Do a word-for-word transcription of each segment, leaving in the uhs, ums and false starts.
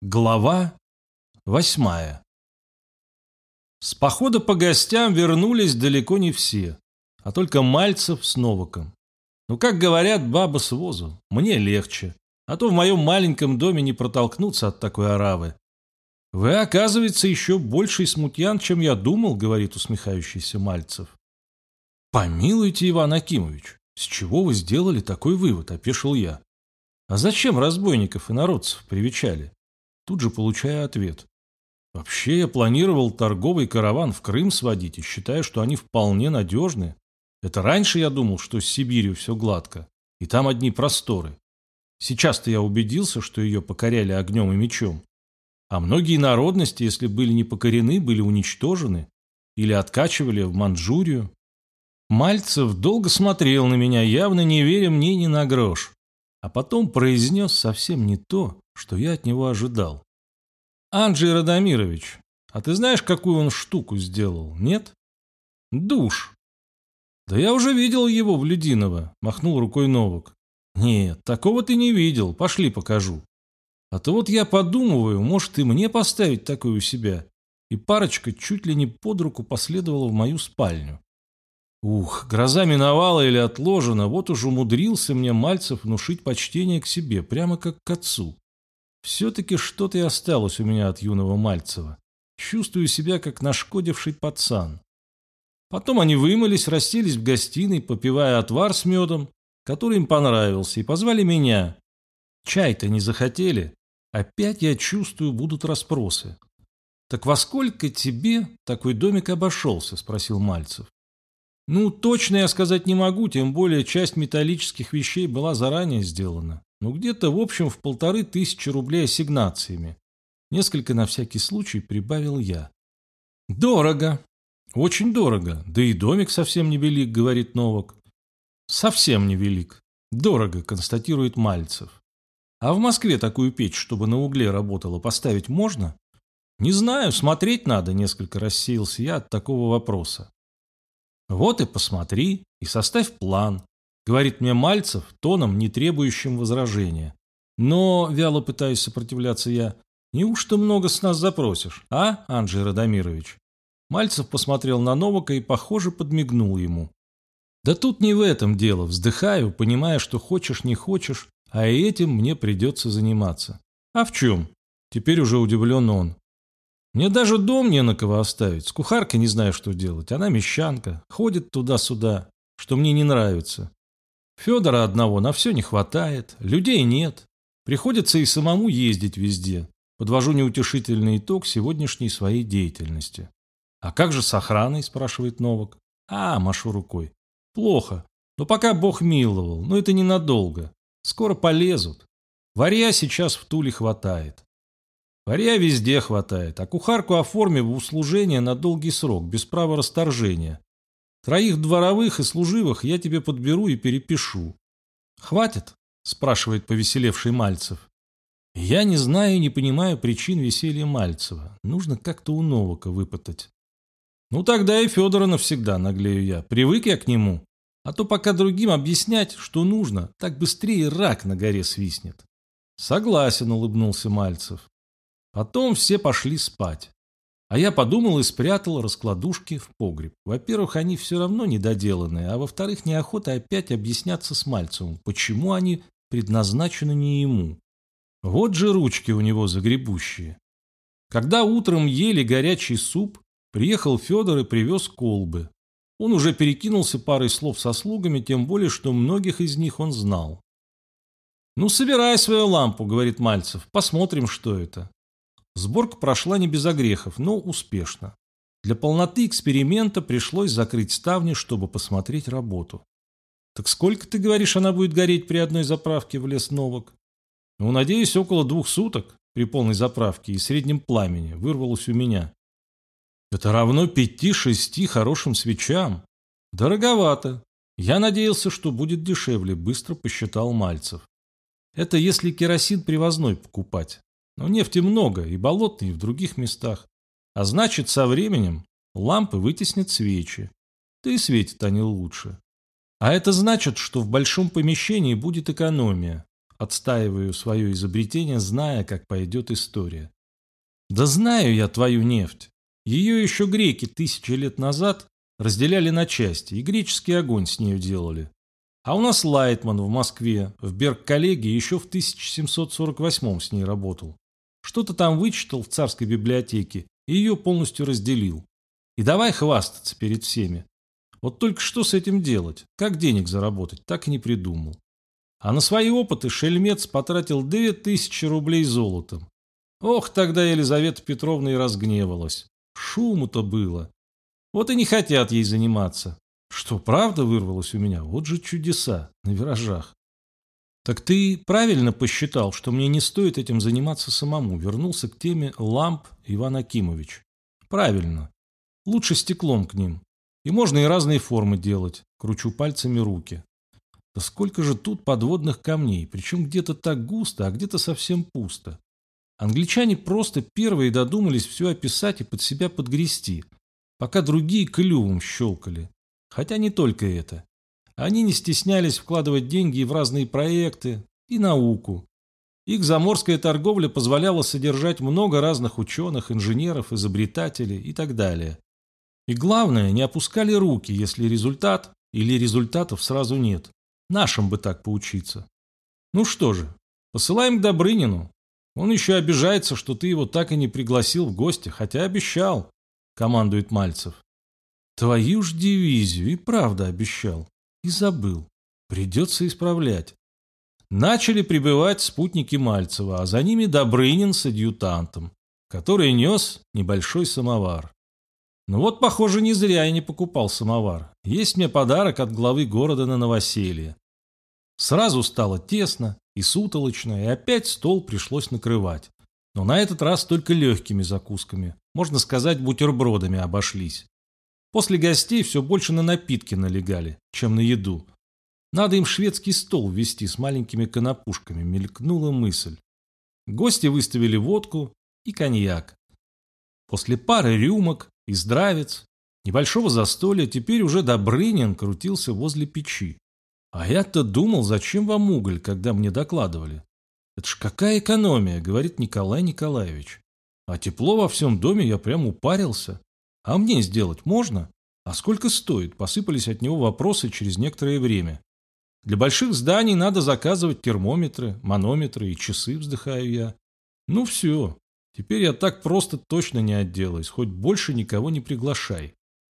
Глава восьмая. С похода по гостям вернулись далеко не все, а только Мальцев с Новаком. Ну, как говорят, баба с возу, мне легче, а то в моем маленьком доме не протолкнуться от такой оравы. «Вы, оказывается, еще больший смутьян, чем я думал», — говорит усмехающийся Мальцев. «Помилуйте, Иван Акимович, с чего вы сделали такой вывод?» — опешил я. «А зачем разбойников и народцев привечали?» Тут же получаю ответ. Вообще я планировал торговый караван в Крым сводить и считаю, что они вполне надежны. Это раньше я думал, что с Сибирью все гладко, и там одни просторы. Сейчас-то я убедился, что ее покоряли огнем и мечом. А многие народности, если были не покорены, были уничтожены или откачивали в Манчжурию. Мальцев долго смотрел на меня, явно не веря мне ни на грош, а потом произнес совсем не то, что я от него ожидал. «Анджей Радомирович, а ты знаешь, какую он штуку сделал, нет?» «Душ». «Да я уже видел его в Людиново», — махнул рукой Новак. «Нет, такого ты не видел, пошли покажу. А то вот я подумываю, может и мне поставить такое у себя». И парочка чуть ли не под руку последовала в мою спальню. Ух, гроза миновала или отложена, вот уж умудрился мне Мальцев внушить почтение к себе, прямо как к отцу. Все-таки что-то и осталось у меня от юного Мальцева. Чувствую себя, как нашкодивший пацан. Потом они вымылись, расселись в гостиной, попивая отвар с медом, который им понравился, и позвали меня. Чай-то не захотели. Опять, я чувствую, будут расспросы. «Так во сколько тебе такой домик обошелся?» – спросил Мальцев. «Ну, точно я сказать не могу, тем более часть металлических вещей была заранее сделана. Ну, где-то, в общем, в полторы тысячи рублей ассигнациями. Несколько на всякий случай прибавил я. Дорого. Очень дорого. Да и домик совсем не велик, говорит Новак. Совсем не велик. Дорого, констатирует Мальцев. А в Москве такую печь, чтобы на угле работала, поставить можно? Не знаю, смотреть надо, несколько рассеялся я от такого вопроса. Вот и посмотри, и составь план. Говорит мне Мальцев тоном, не требующим возражения. Но, вяло пытаюсь сопротивляться я, неужто много с нас запросишь, а, Анджей Радомирович? Мальцев посмотрел на Новака и, похоже, подмигнул ему. Да тут не в этом дело, вздыхаю, понимая, что хочешь не хочешь, а и этим мне придется заниматься. А в чем? Теперь уже удивлен он. Мне даже дом не на кого оставить, с кухаркой не знаю, что делать, она мещанка, ходит туда-сюда, что мне не нравится. Федора одного на все не хватает, людей нет. Приходится и самому ездить везде. Подвожу неутешительный итог сегодняшней своей деятельности. «А как же с охраной?» – спрашивает Новак. «А, машу рукой. Плохо. Но пока Бог миловал. Но это ненадолго. Скоро полезут. Варья сейчас в Туле хватает. Варья везде хватает. А кухарку оформи в услужение на долгий срок, без права расторжения. Троих дворовых и служивых я тебе подберу и перепишу. Хватит?» – спрашивает повеселевший Мальцев. Я не знаю и не понимаю причин веселья Мальцева. Нужно как-то у Новака выпытать. Ну тогда и Федора навсегда, наглею я. Привык я к нему. А то пока другим объяснять, что нужно, так быстрее рак на горе свистнет. Согласен, улыбнулся Мальцев. Потом все пошли спать. А я подумал и спрятал раскладушки в погреб. Во-первых, они все равно недоделанные, а во-вторых, неохота опять объясняться с Мальцевым, почему они предназначены не ему. Вот же ручки у него загребущие. Когда утром ели горячий суп, приехал Федор и привез колбы. Он уже перекинулся парой слов со слугами, тем более, что многих из них он знал. «Ну, собирай свою лампу», — говорит Мальцев, — «посмотрим, что это». Сборка прошла не без огрехов, но успешно. Для полноты эксперимента пришлось закрыть ставни, чтобы посмотреть работу. «Так сколько, ты говоришь, она будет гореть при одной заправке?» — влез Новак. «Ну, надеюсь, около двух суток при полной заправке и среднем пламени», — вырвалось у меня. «Это равно пяти-шести хорошим свечам. Дороговато. Я надеялся, что будет дешевле», — быстро посчитал Мальцев. «Это если керосин привозной покупать. Но нефти много, и болотной, и в других местах. А значит, со временем лампы вытеснят свечи. Да и светят они лучше. А это значит, что в большом помещении будет экономия. отстаиваю свое изобретение, зная, как пойдет история. Да знаю я твою нефть. Ее еще греки тысячи лет назад разделяли на части, и греческий огонь с нею делали. А у нас Лайтман в Москве, в Берг-коллегии, еще в тысяча семьсот сорок восьмом с ней работал. Что-то там вычитал в царской библиотеке и ее полностью разделил. И давай хвастаться перед всеми. Вот только что с этим делать? Как денег заработать? Так и не придумал. А на свои опыты шельмец потратил две тысячи рублей золотом. Ох, тогда Елизавета Петровна и разгневалась. Шуму-то было. Вот и не хотят ей заниматься. Что, правда вырвалось у меня? Вот же чудеса на виражах. Так ты правильно посчитал, что мне не стоит этим заниматься самому? Вернулся к теме ламп Иван Акимович. Правильно. Лучше стеклом к ним. И можно и разные формы делать. Кручу пальцами руки. Да сколько же тут подводных камней, причем где-то так густо, а где-то совсем пусто. Англичане просто первые додумались все описать и под себя подгрести, пока другие клювом щелкали. Хотя не только это. Они не стеснялись вкладывать деньги и в разные проекты, и науку. Их заморская торговля позволяла содержать много разных ученых, инженеров, изобретателей и так далее. И главное, не опускали руки, если результат или результатов сразу нет. Нашим бы так поучиться. Ну что же, посылаем к Добрынину. Он еще обижается, что ты его так и не пригласил в гости, хотя обещал, командует Мальцев. Твою ж дивизию и правда обещал. И забыл. Придется исправлять. Начали прибывать спутники Мальцева, а за ними Добрынин с адъютантом, который нес небольшой самовар. Ну вот, похоже, не зря я не покупал самовар. Есть мне подарок от главы города на новоселье. Сразу стало тесно и сутолочно, и опять стол пришлось накрывать. Но на этот раз только легкими закусками. Можно сказать, бутербродами обошлись. После гостей все больше на напитки налегали, чем на еду. Надо им шведский стол ввести с маленькими конопушками, мелькнула мысль. Гости выставили водку и коньяк. После пары рюмок и здравиц, небольшого застолья, теперь уже Добрынин крутился возле печи. А я-то думал, зачем вам уголь, когда мне докладывали. Это ж какая экономия, говорит Николай Николаевич. А тепло во всем доме, я прям упарился. А мне сделать можно? А сколько стоит? Посыпались от него вопросы через некоторое время. Для больших зданий надо заказывать термометры, манометры и часы, вздыхаю я. Ну все, теперь я так просто точно не отделаюсь, хоть больше никого не приглашай.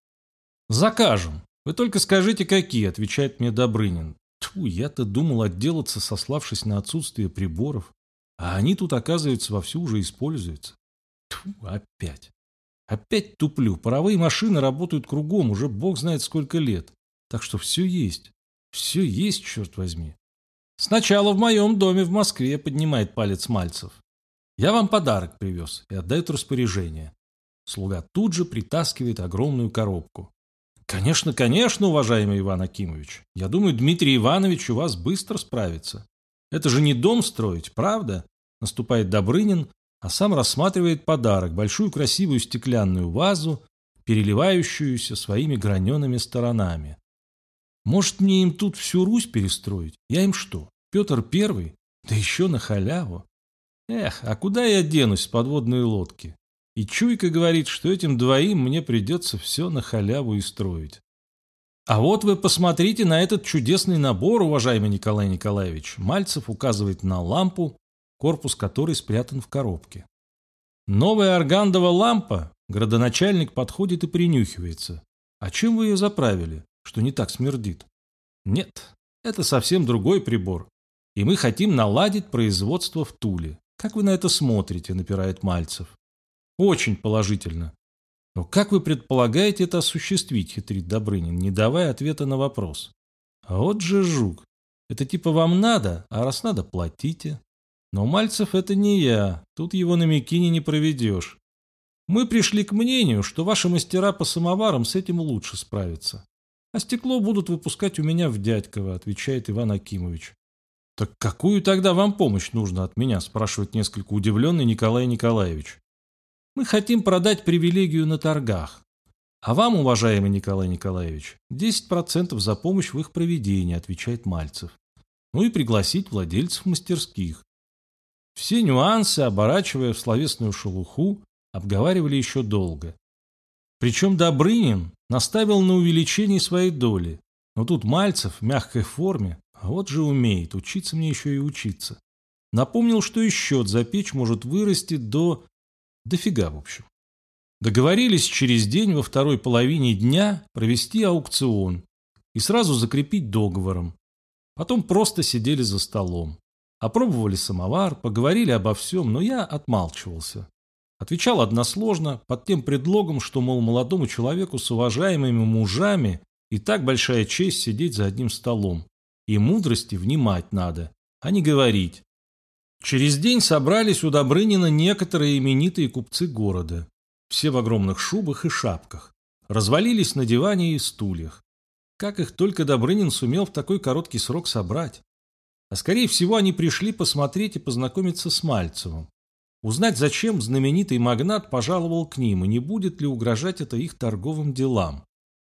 Закажем. Вы только скажите, какие, отвечает мне Добрынин. Тьфу, я-то думал отделаться, сославшись на отсутствие приборов. А они тут, оказывается, вовсю уже используются. Тьфу, опять. Опять туплю. Паровые машины работают кругом, уже бог знает сколько лет. Так что все есть. Все есть, черт возьми. Сначала в моем доме в Москве, поднимает палец Мальцев. Я вам подарок привез и отдает распоряжение. Слуга тут же притаскивает огромную коробку. Конечно, конечно, уважаемый Иван Акимович. Я думаю, Дмитрий Иванович у вас быстро справится. Это же не дом строить, правда? Наступает Добрынин, а сам рассматривает подарок, большую красивую стеклянную вазу, переливающуюся своими гранеными сторонами. Может, мне им тут всю Русь перестроить? Я им что, Петр Первый? Да еще на халяву. Эх, а куда я денусь с подводной лодки? И чуйка говорит, что этим двоим мне придется все на халяву и строить. А вот вы посмотрите на этот чудесный набор, уважаемый Николай Николаевич. Мальцев указывает на лампу, корпус которой спрятан в коробке. Новая аргандова лампа. Градоначальник подходит и принюхивается. А чем вы ее заправили, что не так смердит? Нет, это совсем другой прибор. И мы хотим наладить производство в Туле. Как вы на это смотрите, напирает Мальцев. Очень положительно. Но как вы предполагаете это осуществить, хитрит Добрынин, не давая ответа на вопрос? А вот же жук. Это типа вам надо, а раз надо, платите. Но Мальцев это не я, тут его на Микине не проведешь. Мы пришли к мнению, что ваши мастера по самоварам с этим лучше справятся. А стекло будут выпускать у меня в Дядьково, отвечает Иван Акимович. Так какую тогда вам помощь нужно от меня, спрашивает несколько удивленный Николай Николаевич. Мы хотим продать привилегию на торгах. А вам, уважаемый Николай Николаевич, десять процентов за помощь в их проведении, отвечает Мальцев. ну и пригласить владельцев мастерских. Все нюансы, оборачивая в словесную шелуху, обговаривали еще долго. Причем Добрынин наставил на увеличение своей доли, но тут Мальцев в мягкой форме, а вот же умеет, учиться мне еще и учиться. Напомнил, что и счет за печь может вырасти до... дофига, в общем. Договорились через день во второй половине дня провести аукцион и сразу закрепить договором. Потом просто сидели за столом. Опробовали самовар, поговорили обо всем, но я отмалчивался. Отвечал односложно, под тем предлогом, что, мол, молодому человеку с уважаемыми мужами и так большая честь сидеть за одним столом. И мудрости внимать надо, а не говорить. Через день собрались у Добрынина некоторые именитые купцы города. Все в огромных шубах и шапках. Развалились на диване и стульях. Как их только Добрынин сумел в такой короткий срок собрать. А скорее всего они пришли посмотреть и познакомиться с Мальцевым. Узнать, зачем знаменитый магнат пожаловал к ним и не будет ли угрожать это их торговым делам.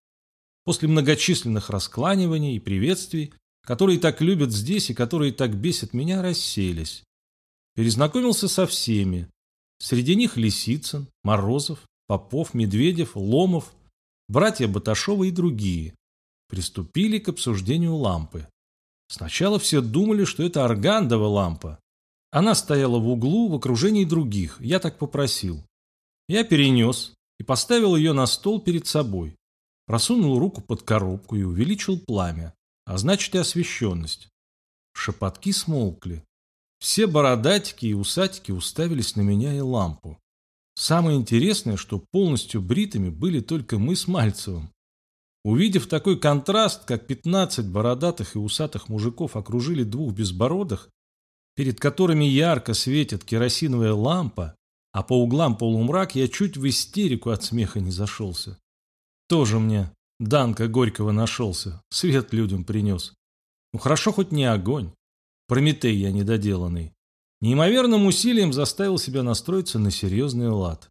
После многочисленных раскланиваний и приветствий, которые так любят здесь и которые так бесят меня, расселись. Перезнакомился со всеми. Среди них Лисицын, Морозов, Попов, Медведев, Ломов, братья Баташовы и другие. Приступили к обсуждению лампы. Сначала все думали, что это аргандова лампа. Она стояла в углу в окружении других, я так попросил. Я перенес и поставил ее на стол перед собой. Просунул руку под коробку и увеличил пламя, а значит и освещенность. Шепотки смолкли. Все бородатики и усатики уставились на меня и лампу. Самое интересное, что полностью бритыми были только мы с Мальцевым. Увидев такой контраст, как пятнадцать бородатых и усатых мужиков окружили двух безбородых, перед которыми ярко светит керосиновая лампа, а по углам полумрак, я чуть в истерику от смеха не зашелся. Тоже мне Данка Горького нашелся, свет людям принес. Ну хорошо хоть не огонь. Прометей я недоделанный. Неимоверным усилием заставил себя настроиться на серьезный лад.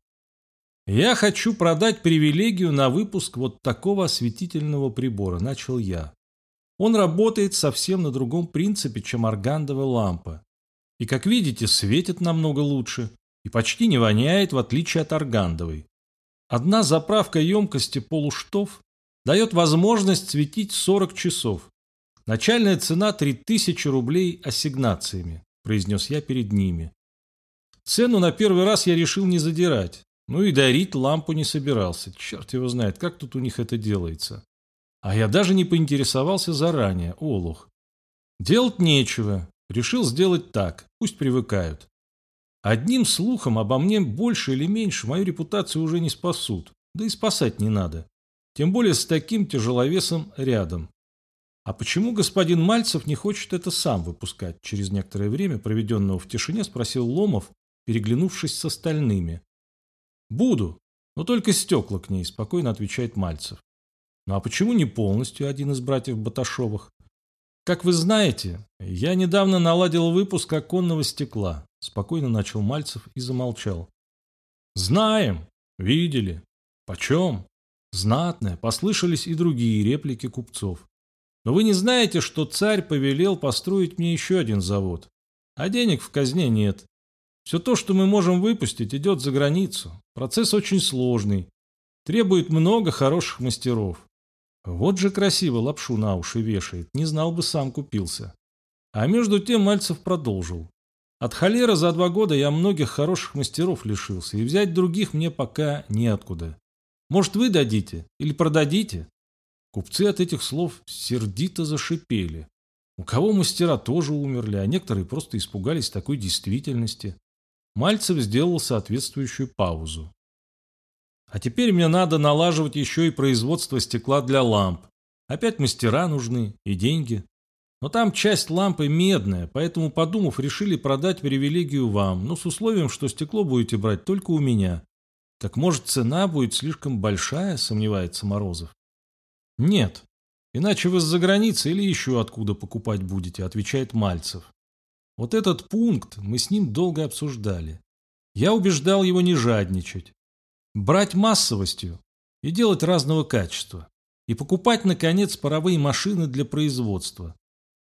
«Я хочу продать привилегию на выпуск вот такого осветительного прибора», – начал я. Он работает совсем на другом принципе, чем аргандовая лампа. И, как видите, светит намного лучше и почти не воняет, в отличие от аргандовой. Одна заправка емкости полуштов дает возможность светить сорок часов. Начальная цена три тысячи рублей ассигнациями, произнес я перед ними. Цену на первый раз я решил не задирать. Ну и дарить лампу не собирался. Черт его знает, как тут у них это делается. А я даже не поинтересовался заранее, олух. Делать нечего. Решил сделать так, пусть привыкают. Одним слухом обо мне больше или меньше мою репутацию уже не спасут. Да и спасать не надо. Тем более с таким тяжеловесом рядом. А почему господин Мальцев не хочет это сам выпускать? Через некоторое время, проведенного в тишине, спросил Ломов, переглянувшись с остальными. «Буду, но только стекла к ней», – спокойно отвечает Мальцев. «Ну а почему не полностью один из братьев Баташовых? Как вы знаете, я недавно наладил выпуск оконного стекла», – спокойно начал Мальцев и замолчал. «Знаем, видели. Почем?» Знатное, послышались и другие реплики купцов. «Но вы не знаете, что царь повелел построить мне еще один завод, а денег в казне нет. Все то, что мы можем выпустить, идет за границу. Процесс очень сложный. Требует много хороших мастеров. Вот же красиво лапшу на уши вешает. Не знал бы, сам купился». А между тем Мальцев продолжил. «От холеры за два года я многих хороших мастеров лишился, и взять других мне пока неоткуда. Может, вы дадите? Или продадите?» Купцы от этих слов сердито зашипели. У кого мастера тоже умерли, а некоторые просто испугались такой действительности. Мальцев сделал соответствующую паузу. «А теперь мне надо налаживать еще и производство стекла для ламп. Опять мастера нужны и деньги. Но там часть лампы медная, поэтому, подумав, решили продать привилегию вам, но с условием, что стекло будете брать только у меня. Так может, цена будет слишком большая?» – сомневается Морозов. «Нет, иначе вы с-за границы или еще откуда покупать будете», – отвечает Мальцев. Вот этот пункт мы с ним долго обсуждали. Я убеждал его не жадничать, брать массовостью и делать разного качества, и покупать, наконец, паровые машины для производства.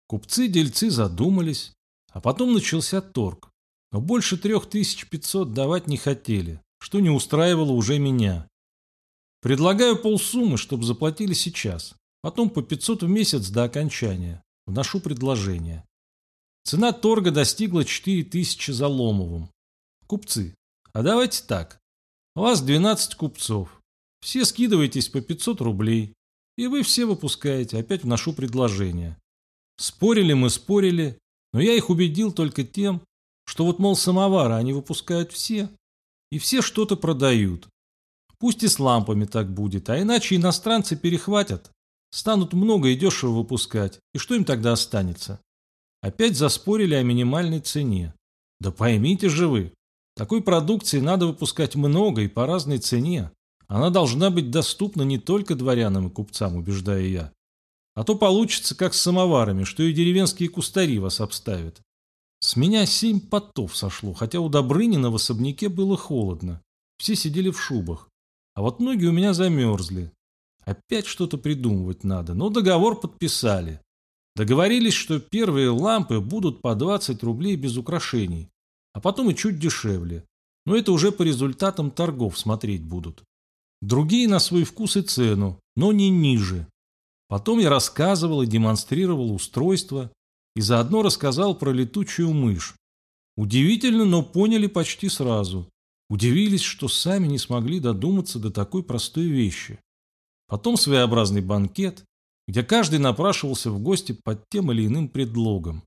Купцы-дельцы задумались, а потом начался торг. Но больше трех тысяч пятьсот давать не хотели, что не устраивало уже меня. Предлагаю полсуммы, чтобы заплатили сейчас, потом по пятьсот в месяц до окончания. Вношу предложение. Цена торга достигла четыре тысячи за Ломовым. Купцы, а давайте так. У вас двенадцать купцов. Все скидываетесь по пятьсот рублей. И вы все выпускаете. Опять вношу предложение. Спорили мы, спорили. Но я их убедил только тем, что вот, мол, самовары они выпускают все. И все что-то продают. Пусть и с лампами так будет. А иначе иностранцы перехватят. Станут много и дешево выпускать. И что им тогда останется? Опять заспорили о минимальной цене. Да поймите же вы. Такой продукции надо выпускать много и по разной цене. Она должна быть доступна не только дворянам и купцам, убеждаю я. А то получится, как с самоварами, что и деревенские кустари вас обставят. С меня семь потов сошло, хотя у Добрынина в особняке было холодно. Все сидели в шубах. А вот ноги у меня замерзли. Опять что-то придумывать надо, но договор подписали. Договорились, что первые лампы будут по двадцать рублей без украшений, а потом и чуть дешевле. Но это уже по результатам торгов смотреть будут. Другие на свой вкус и цену, но не ниже. Потом я рассказывал и демонстрировал устройство, и заодно рассказал про летучую мышь. Удивительно, но поняли почти сразу. Удивились, что сами не смогли додуматься до такой простой вещи. Потом своеобразный банкет, где каждый напрашивался в гости под тем или иным предлогом.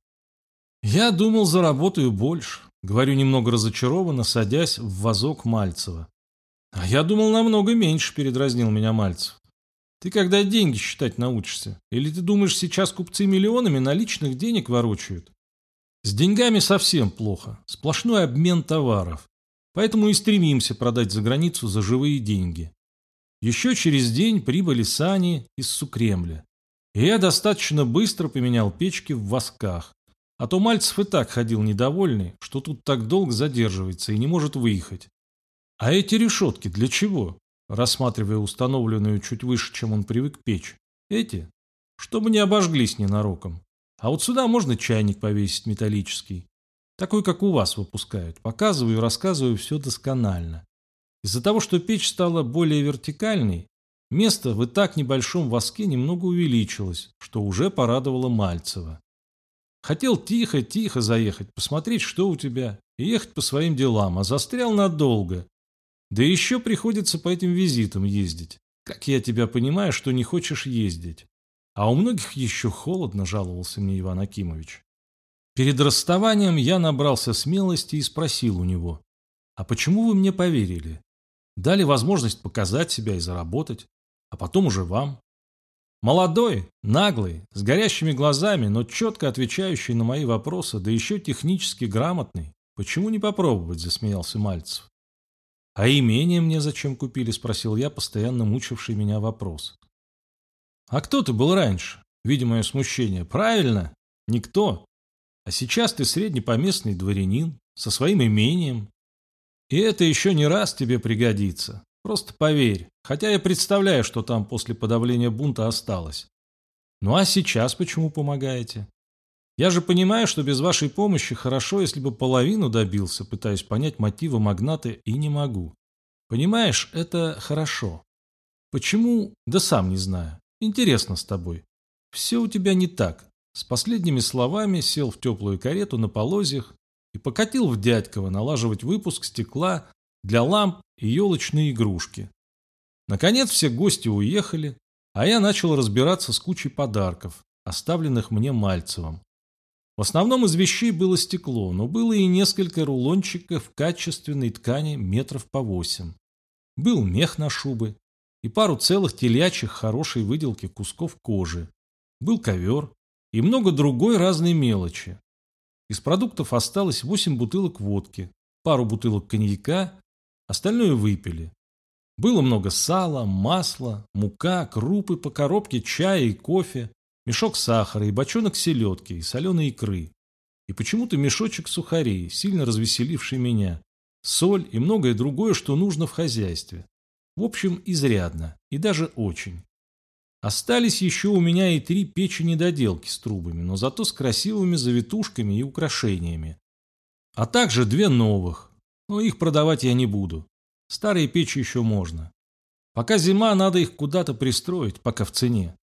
Я думал, заработаю больше, говорю немного разочарованно, садясь в вазок Мальцева. А я думал, намного меньше, передразнил меня Мальцев. Ты когда деньги считать научишься? Или ты думаешь, сейчас купцы миллионами наличных денег ворочают? С деньгами совсем плохо, сплошной обмен товаров. Поэтому и стремимся продать за границу за живые деньги. Еще через день прибыли сани из Сукремля. И я достаточно быстро поменял печки в восках. А то Мальцев и так ходил недовольный, что тут так долго задерживается и не может выехать. А эти решетки для чего? Рассматривая установленную чуть выше, чем он привык, печь. Эти? Чтобы не обожглись ненароком. А вот сюда можно чайник повесить металлический. Такой, как у вас выпускают. Показываю и рассказываю все досконально. Из-за того, что печь стала более вертикальной, место в и так небольшом воске немного увеличилось, что уже порадовало Мальцева. Хотел тихо-тихо заехать, посмотреть, что у тебя, и ехать по своим делам, а застрял надолго. Да еще приходится по этим визитам ездить. Как я тебя понимаю, что не хочешь ездить. А у многих еще холодно, жаловался мне Иван Акимович. Перед расставанием я набрался смелости и спросил у него: «А почему вы мне поверили? Дали возможность показать себя и заработать, а потом уже вам». Молодой, наглый, с горящими глазами, но четко отвечающий на мои вопросы, да еще технически грамотный. Почему не попробовать, засмеялся Мальцев. «А имение мне зачем купили?» – спросил я, постоянно мучивший меня вопрос. «А кто ты был раньше?» – видя мое смущение. «Правильно, никто. А сейчас ты среднепоместный дворянин со своим имением. И это еще не раз тебе пригодится. Просто поверь, хотя я представляю, что там после подавления бунта осталось. Ну а сейчас почему помогаете? Я же понимаю, что без вашей помощи хорошо, если бы половину добился, пытаюсь понять мотивы магната и не могу. Понимаешь, это хорошо. Почему? Да сам не знаю. Интересно с тобой. Все у тебя не так». С последними словами сел в теплую карету на полозьях и покатил в Дядьково налаживать выпуск стекла для ламп и елочные игрушки. Наконец все гости уехали, а я начал разбираться с кучей подарков, оставленных мне Мальцевым. В основном из вещей было стекло, но было и несколько рулончиков качественной ткани метров по восемь. Был мех на шубы и пару целых телячьих хорошей выделки кусков кожи. Был ковер и много другой разной мелочи. Из продуктов осталось восемь бутылок водки, пару бутылок коньяка, остальное выпили. Было много сала, масла, мука, крупы по коробке чая и кофе, мешок сахара и бочонок селедки и соленой икры. И почему-то мешочек сухарей, сильно развеселивший меня, соль и многое другое, что нужно в хозяйстве. В общем, изрядно и даже очень. Остались еще у меня и три печи-недоделки с трубами, но зато с красивыми завитушками и украшениями. А также две новых, но их продавать я не буду. Старые печи еще можно. Пока зима, надо их куда-то пристроить, пока в цене.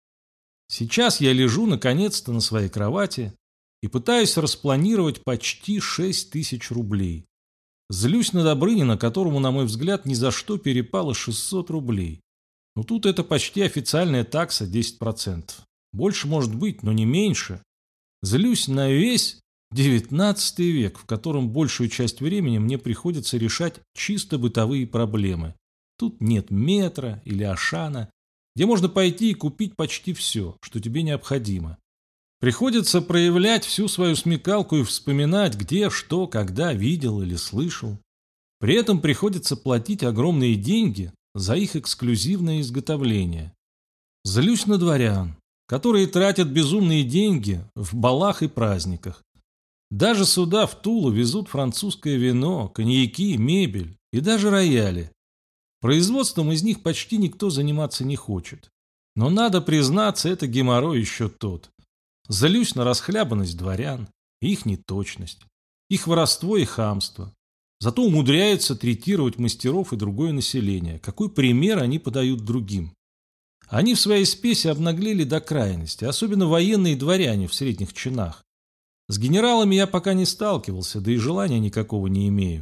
Сейчас я лежу наконец-то на своей кровати и пытаюсь распланировать почти шесть тысяч рублей. Злюсь на Добрынина, которому, на мой взгляд, ни за что перепало шестьсот рублей. Но тут это почти официальная такса десять процентов. Больше может быть, но не меньше. Злюсь на весь девятнадцатый век, в котором большую часть времени мне приходится решать чисто бытовые проблемы. Тут нет метра или Ашана, где можно пойти и купить почти все, что тебе необходимо. Приходится проявлять всю свою смекалку и вспоминать, где, что, когда видел или слышал. При этом приходится платить огромные деньги за их эксклюзивное изготовление. Злюсь на дворян, которые тратят безумные деньги в балах и праздниках. Даже сюда, в Тулу, везут французское вино, коньяки, мебель и даже рояли. Производством из них почти никто заниматься не хочет. Но надо признаться, это геморрой еще тот. Злюсь на расхлябанность дворян, их неточность, их воровство и хамство. Зато умудряются третировать мастеров и другое население. Какой пример они подают другим? Они в своей спеси обнаглели до крайности, особенно военные дворяне в средних чинах. С генералами я пока не сталкивался, да и желания никакого не имею.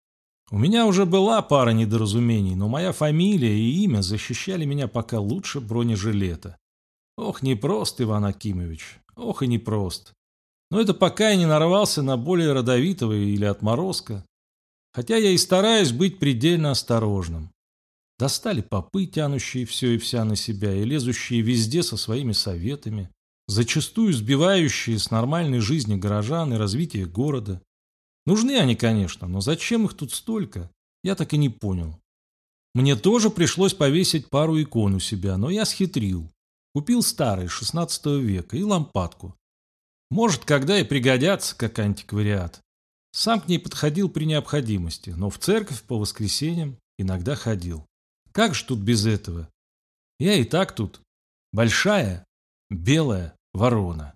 У меня уже была пара недоразумений, но моя фамилия и имя защищали меня пока лучше бронежилета. Ох, непрост, Иван Акимович, ох и непрост. Но это пока я не нарвался на более родовитого или отморозка. Хотя я и стараюсь быть предельно осторожным. Достали попы, тянущие все и вся на себя, и лезущие везде со своими советами, зачастую сбивающие с нормальной жизни горожан и развития города. Нужны они, конечно, но зачем их тут столько, я так и не понял. Мне тоже пришлось повесить пару икон у себя, но я схитрил. Купил старые, шестнадцатого века, и лампадку. Может, когда и пригодятся, как антиквариат. Сам к ней подходил при необходимости, но в церковь по воскресеньям иногда ходил. Как же тут без этого? Я и так тут большая белая ворона.